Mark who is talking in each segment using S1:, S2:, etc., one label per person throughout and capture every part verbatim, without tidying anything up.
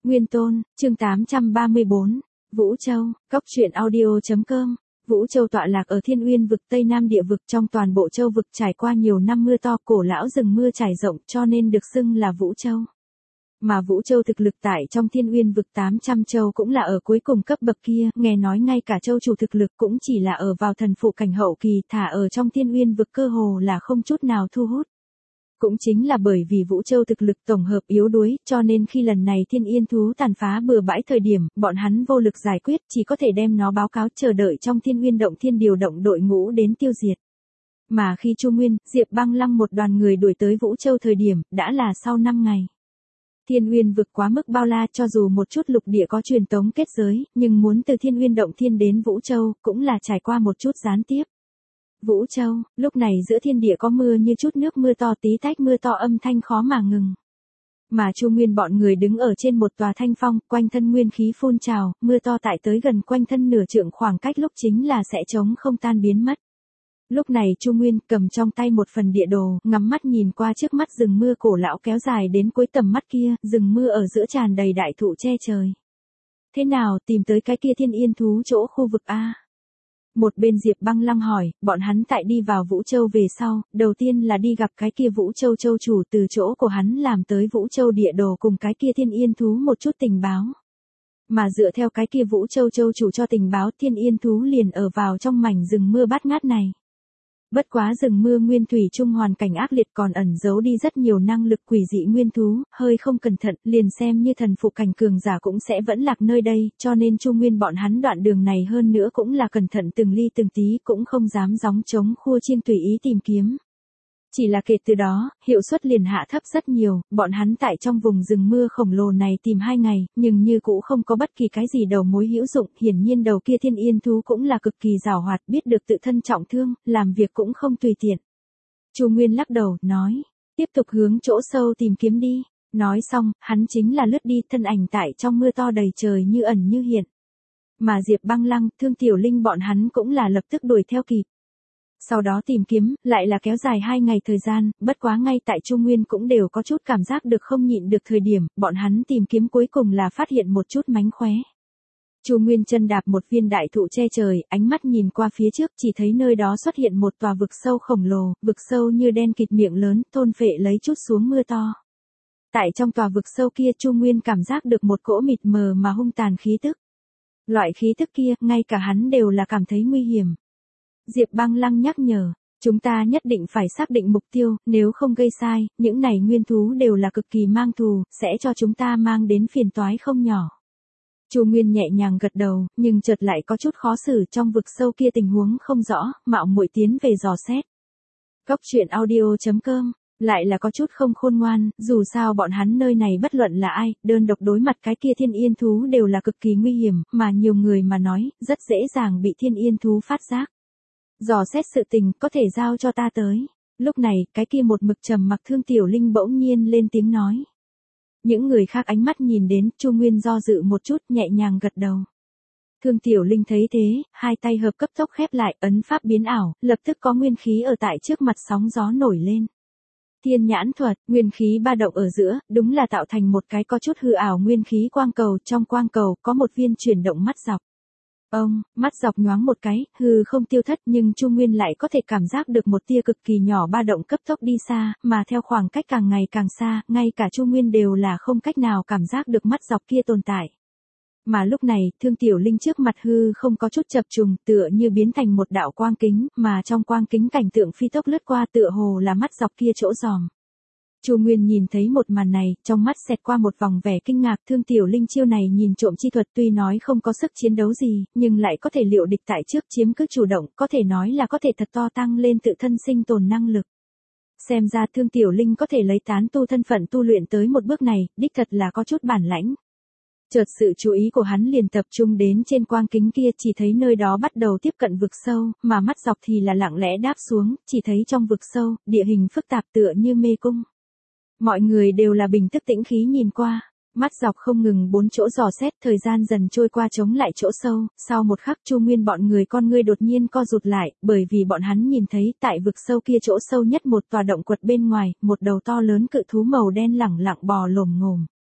S1: Nguyên Tôn, chương tám trăm ba mươi bốn, Vũ Châu, Cóc truyện audio chấm com. Vũ Châu tọa lạc ở Thiên Uyên vực Tây Nam địa vực, trong toàn bộ châu vực trải qua nhiều năm mưa to, cổ lão rừng mưa trải rộng cho nên được xưng là Vũ Châu. Mà Vũ Châu thực lực tại trong Thiên Uyên vực tám trăm châu cũng là ở cuối cùng cấp bậc kia, nghe nói ngay cả châu chủ thực lực cũng chỉ là ở vào thần phụ cảnh hậu kỳ, thả ở trong Thiên Uyên vực cơ hồ là không chút nào thu hút. Cũng chính là bởi vì Vũ Châu thực lực tổng hợp yếu đuối, cho nên khi lần này thiên yên thú tàn phá bừa bãi thời điểm, bọn hắn vô lực giải quyết, chỉ có thể đem nó báo cáo chờ đợi trong Thiên Uyên động thiên điều động đội ngũ đến tiêu diệt. Mà khi Chu Nguyên, Diệp Băng Lăng một đoàn người đuổi tới Vũ Châu thời điểm, đã là sau năm ngày. Thiên Uyên vực quá mức bao la, cho dù một chút lục địa có truyền tống kết giới, nhưng muốn từ Thiên Uyên động thiên đến Vũ Châu, cũng là trải qua một chút gián tiếp. Vũ Châu, lúc này giữa thiên địa có mưa như chút nước mưa to, tí tách mưa to âm thanh khó mà ngừng. Mà Chu Nguyên bọn người đứng ở trên một tòa thanh phong, quanh thân nguyên khí phun trào, mưa to tại tới gần quanh thân nửa trượng khoảng cách lúc chính là sẽ chống không tan biến mất. Lúc này Chu Nguyên cầm trong tay một phần địa đồ, ngắm mắt nhìn qua trước mắt rừng mưa cổ lão kéo dài đến cuối tầm mắt kia, rừng mưa ở giữa tràn đầy đại thụ che trời. Thế nào, tìm tới cái kia thiên yên thú chỗ khu vực A? Một bên Diệp Băng Lăng hỏi, bọn hắn tại đi vào Vũ Châu về sau, đầu tiên là đi gặp cái kia Vũ Châu châu chủ, từ chỗ của hắn làm tới Vũ Châu địa đồ cùng cái kia thiên yên thú một chút tình báo. Mà dựa theo cái kia Vũ Châu châu chủ cho tình báo, thiên yên thú liền ở vào trong mảnh rừng mưa bát ngát này. Bất quá rừng mưa nguyên thủy chung hoàn cảnh ác liệt, còn ẩn giấu đi rất nhiều năng lực quỷ dị nguyên thú, hơi không cẩn thận, liền xem như thần phụ cảnh cường giả cũng sẽ vẫn lạc nơi đây, cho nên Chu Nguyên bọn hắn đoạn đường này hơn nữa cũng là cẩn thận từng ly từng tí, cũng không dám gióng trống khua chiêng tùy ý tìm kiếm. Chỉ là kể từ đó, hiệu suất liền hạ thấp rất nhiều, bọn hắn tại trong vùng rừng mưa khổng lồ này tìm hai ngày, nhưng như cũ không có bất kỳ cái gì đầu mối hữu dụng, hiển nhiên đầu kia thiên yên thú cũng là cực kỳ giàu hoạt, biết được tự thân trọng thương, làm việc cũng không tùy tiện. Chu Nguyên lắc đầu, nói, tiếp tục hướng chỗ sâu tìm kiếm đi. Nói xong, hắn chính là lướt đi, thân ảnh tại trong mưa to đầy trời như ẩn như hiện. Mà Diệp Băng Lăng, Thương Tiểu Linh bọn hắn cũng là lập tức đuổi theo kịp. Sau đó tìm kiếm, lại là kéo dài hai ngày thời gian, bất quá ngay tại Chu Nguyên cũng đều có chút cảm giác được không nhịn được thời điểm, bọn hắn tìm kiếm cuối cùng là phát hiện một chút mánh khóe. Chu Nguyên chân đạp một viên đại thụ che trời, ánh mắt nhìn qua phía trước, chỉ thấy nơi đó xuất hiện một tòa vực sâu khổng lồ, vực sâu như đen kịt miệng lớn, thôn phệ lấy chút xuống mưa to. Tại trong tòa vực sâu kia, Chu Nguyên cảm giác được một cỗ mịt mờ mà hung tàn khí tức. Loại khí tức kia, ngay cả hắn đều là cảm thấy nguy hiểm. Diệp Băng Lăng nhắc nhở, chúng ta nhất định phải xác định mục tiêu, nếu không gây sai, những này nguyên thú đều là cực kỳ mang thù, sẽ cho chúng ta mang đến phiền toái không nhỏ. Chu Nguyên nhẹ nhàng gật đầu, nhưng chợt lại có chút khó xử, trong vực sâu kia tình huống không rõ, mạo muội tiến về dò xét. Cóc truyện audio chấm com, lại là có chút không khôn ngoan, dù sao bọn hắn nơi này bất luận là ai, đơn độc đối mặt cái kia thiên yên thú đều là cực kỳ nguy hiểm, mà nhiều người mà nói, rất dễ dàng bị thiên yên thú phát giác. Dò xét sự tình, có thể giao cho ta tới. Lúc này, cái kia một mực trầm mặc Thương Tiểu Linh bỗng nhiên lên tiếng nói. Những người khác ánh mắt nhìn đến, Chu Nguyên do dự một chút, nhẹ nhàng gật đầu. Thương Tiểu Linh thấy thế, hai tay hợp cấp tốc khép lại, ấn pháp biến ảo, lập tức có nguyên khí ở tại trước mặt sóng gió nổi lên. Thiên nhãn thuật, nguyên khí ba động ở giữa, đúng là tạo thành một cái có chút hư ảo nguyên khí quang cầu, trong quang cầu có một viên chuyển động mắt dọc. Ông, mắt dọc nhoáng một cái, hư không tiêu thất, nhưng Chu Nguyên lại có thể cảm giác được một tia cực kỳ nhỏ ba động cấp tốc đi xa, mà theo khoảng cách càng ngày càng xa, ngay cả Chu Nguyên đều là không cách nào cảm giác được mắt dọc kia tồn tại. Mà lúc này, Thương Tiểu Linh trước mặt hư không có chút chập trùng, tựa như biến thành một đạo quang kính, mà trong quang kính cảnh tượng phi tốc lướt qua, tựa hồ là mắt dọc kia chỗ giòm. Chu Nguyên nhìn thấy một màn này, trong mắt xẹt qua một vòng vẻ kinh ngạc, Thương Tiểu Linh chiêu này nhìn trộm chi thuật tuy nói không có sức chiến đấu gì, nhưng lại có thể liệu địch tại trước, chiếm cứ chủ động, có thể nói là có thể thật to tăng lên tự thân sinh tồn năng lực. Xem ra Thương Tiểu Linh có thể lấy tán tu thân phận tu luyện tới một bước này, đích thật là có chút bản lãnh. Chợt sự chú ý của hắn liền tập trung đến trên quang kính kia, chỉ thấy nơi đó bắt đầu tiếp cận vực sâu, mà mắt dọc thì là lặng lẽ đáp xuống, chỉ thấy trong vực sâu, địa hình phức tạp tựa như mê cung. Mọi người đều là bình tức tĩnh khí nhìn qua, mắt dọc không ngừng bốn chỗ dò xét, thời gian dần trôi qua chống lại chỗ sâu, sau một khắc Chu Nguyên bọn người con ngươi đột nhiên co rụt lại, bởi vì bọn hắn nhìn thấy tại vực sâu kia chỗ sâu nhất một tòa động quật bên ngoài, một đầu to lớn cự thú màu đen lẳng lặng bò lồm ngồm.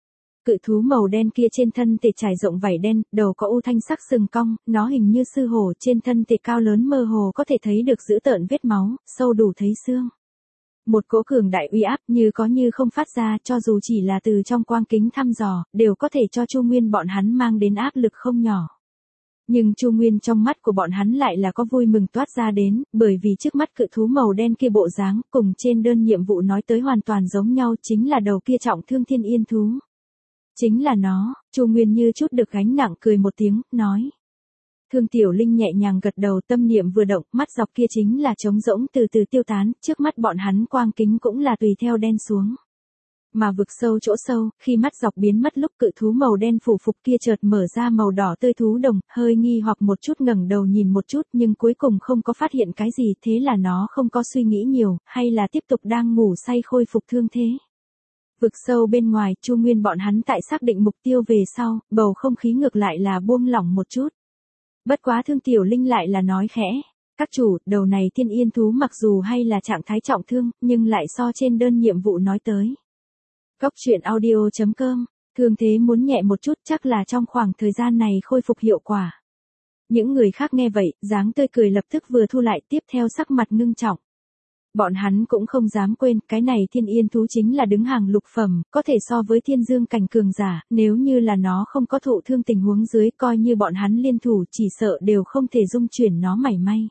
S1: Cự thú màu đen kia trên thân thể trải rộng vảy đen, đầu có u thanh sắc sừng cong, nó hình như sư hổ, trên thân thể cao lớn mơ hồ có thể thấy được dữ tợn vết máu, sâu đủ thấy xương. Một cỗ cường đại uy áp như có như không phát ra, cho dù chỉ là từ trong quang kính thăm dò, đều có thể cho Chu Nguyên bọn hắn mang đến áp lực không nhỏ. Nhưng Chu Nguyên trong mắt của bọn hắn lại là có vui mừng toát ra đến, bởi vì trước mắt cự thú màu đen kia bộ dáng cùng trên đơn nhiệm vụ nói tới hoàn toàn giống nhau, chính là đầu kia trọng thương thiên yên thú. Chính là nó. Chu Nguyên như chút được gánh nặng cười một tiếng, nói. Thương Tiểu Linh nhẹ nhàng gật đầu, tâm niệm vừa động, mắt dọc kia chính là trống rỗng từ từ tiêu tán, trước mắt bọn hắn quang kính cũng là tùy theo đen xuống. Mà vực sâu chỗ sâu, khi mắt dọc biến mất lúc cự thú màu đen phủ phục kia chợt mở ra màu đỏ tươi thú đồng, hơi nghi hoặc một chút ngẩng đầu nhìn một chút nhưng cuối cùng không có phát hiện cái gì, thế là nó không có suy nghĩ nhiều, hay là tiếp tục đang ngủ say khôi phục thương thế. Vực sâu bên ngoài, Chu Nguyên bọn hắn tại xác định mục tiêu về sau, bầu không khí ngược lại là buông lỏng một chút. Bất quá Thương Tiểu Linh lại là nói khẽ. Các chủ, đầu này thiên yên thú mặc dù hay là trạng thái trọng thương, nhưng lại so trên đơn nhiệm vụ nói tới. Cốc truyện audio chấm com, thương thế muốn nhẹ một chút chắc là trong khoảng thời gian này khôi phục hiệu quả. Những người khác nghe vậy, dáng tươi cười lập tức vừa thu lại, tiếp theo sắc mặt ngưng trọng. Bọn hắn cũng không dám quên, cái này thiên yên thú chính là đứng hàng lục phẩm, có thể so với thiên dương cảnh cường giả, nếu như là nó không có thụ thương tình huống dưới, coi như bọn hắn liên thủ chỉ sợ đều không thể dung chuyển nó mảy may.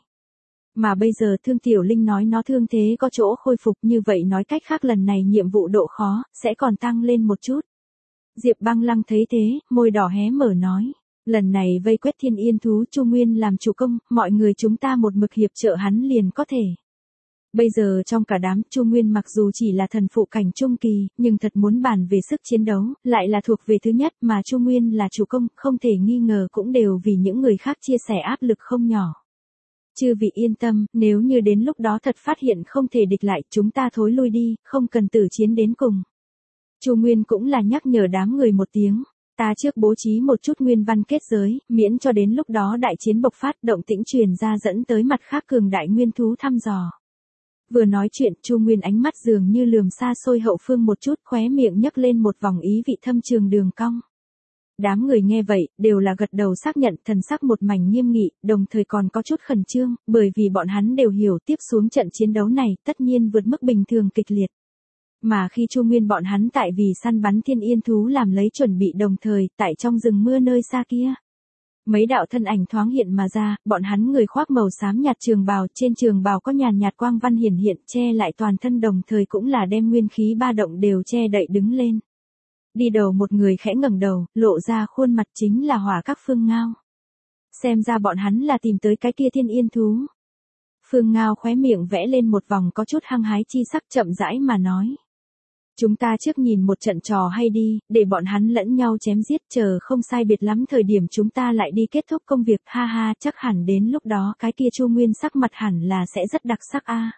S1: Mà bây giờ Thương Tiểu Linh nói nó thương thế có chỗ khôi phục, như vậy nói cách khác lần này nhiệm vụ độ khó, sẽ còn tăng lên một chút. Diệp Băng Lăng thấy thế, môi đỏ hé mở nói. Lần này vây quét thiên yên thú Chu Nguyên làm chủ công, mọi người chúng ta một mực hiệp trợ hắn liền có thể. Bây giờ trong cả đám, Chu Nguyên mặc dù chỉ là thần phụ cảnh trung kỳ, nhưng thật muốn bàn về sức chiến đấu, lại là thuộc về thứ nhất, mà Chu Nguyên là chủ công, không thể nghi ngờ cũng đều vì những người khác chia sẻ áp lực không nhỏ. Chư vị yên tâm, nếu như đến lúc đó thật phát hiện không thể địch lại, chúng ta thối lui đi, không cần tử chiến đến cùng. Chu Nguyên cũng là nhắc nhở đám người một tiếng, ta trước bố trí một chút nguyên văn kết giới, miễn cho đến lúc đó đại chiến bộc phát, động tĩnh truyền ra dẫn tới mặt khác cường đại nguyên thú thăm dò. Vừa nói chuyện, Chu Nguyên ánh mắt dường như lườm xa xôi hậu phương một chút, khóe miệng nhấc lên một vòng ý vị thâm trường đường cong. Đám người nghe vậy, đều là gật đầu xác nhận, thần sắc một mảnh nghiêm nghị, đồng thời còn có chút khẩn trương, bởi vì bọn hắn đều hiểu tiếp xuống trận chiến đấu này, tất nhiên vượt mức bình thường kịch liệt. Mà khi Chu Nguyên bọn hắn tại vì săn bắn thiên yên thú làm lấy chuẩn bị đồng thời, tại trong rừng mưa nơi xa kia. Mấy đạo thân ảnh thoáng hiện mà ra, bọn hắn người khoác màu xám nhạt trường bào, trên trường bào có nhàn nhạt quang văn hiển hiện, che lại toàn thân đồng thời cũng là đem nguyên khí ba động đều che đậy đứng lên. Đi đầu một người khẽ ngẩng đầu, lộ ra khuôn mặt chính là Hỏa Các Phương Ngao. Xem ra bọn hắn là tìm tới cái kia thiên yên thú. Phương Ngao khóe miệng vẽ lên một vòng có chút hăng hái chi sắc, chậm rãi mà nói. Chúng ta trước nhìn một trận trò hay đi, để bọn hắn lẫn nhau chém giết, chờ không sai biệt lắm thời điểm chúng ta lại đi kết thúc công việc, ha ha, chắc hẳn đến lúc đó cái kia Chu Nguyên sắc mặt hẳn là sẽ rất đặc sắc a.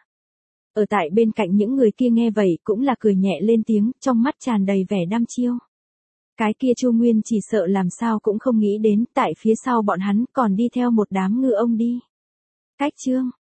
S1: Ở tại bên cạnh những người kia nghe vậy cũng là cười nhẹ lên tiếng, trong mắt tràn đầy vẻ đăm chiêu. Cái kia Chu Nguyên chỉ sợ làm sao cũng không nghĩ đến, tại phía sau bọn hắn còn đi theo một đám ngư ông đi. Cách chương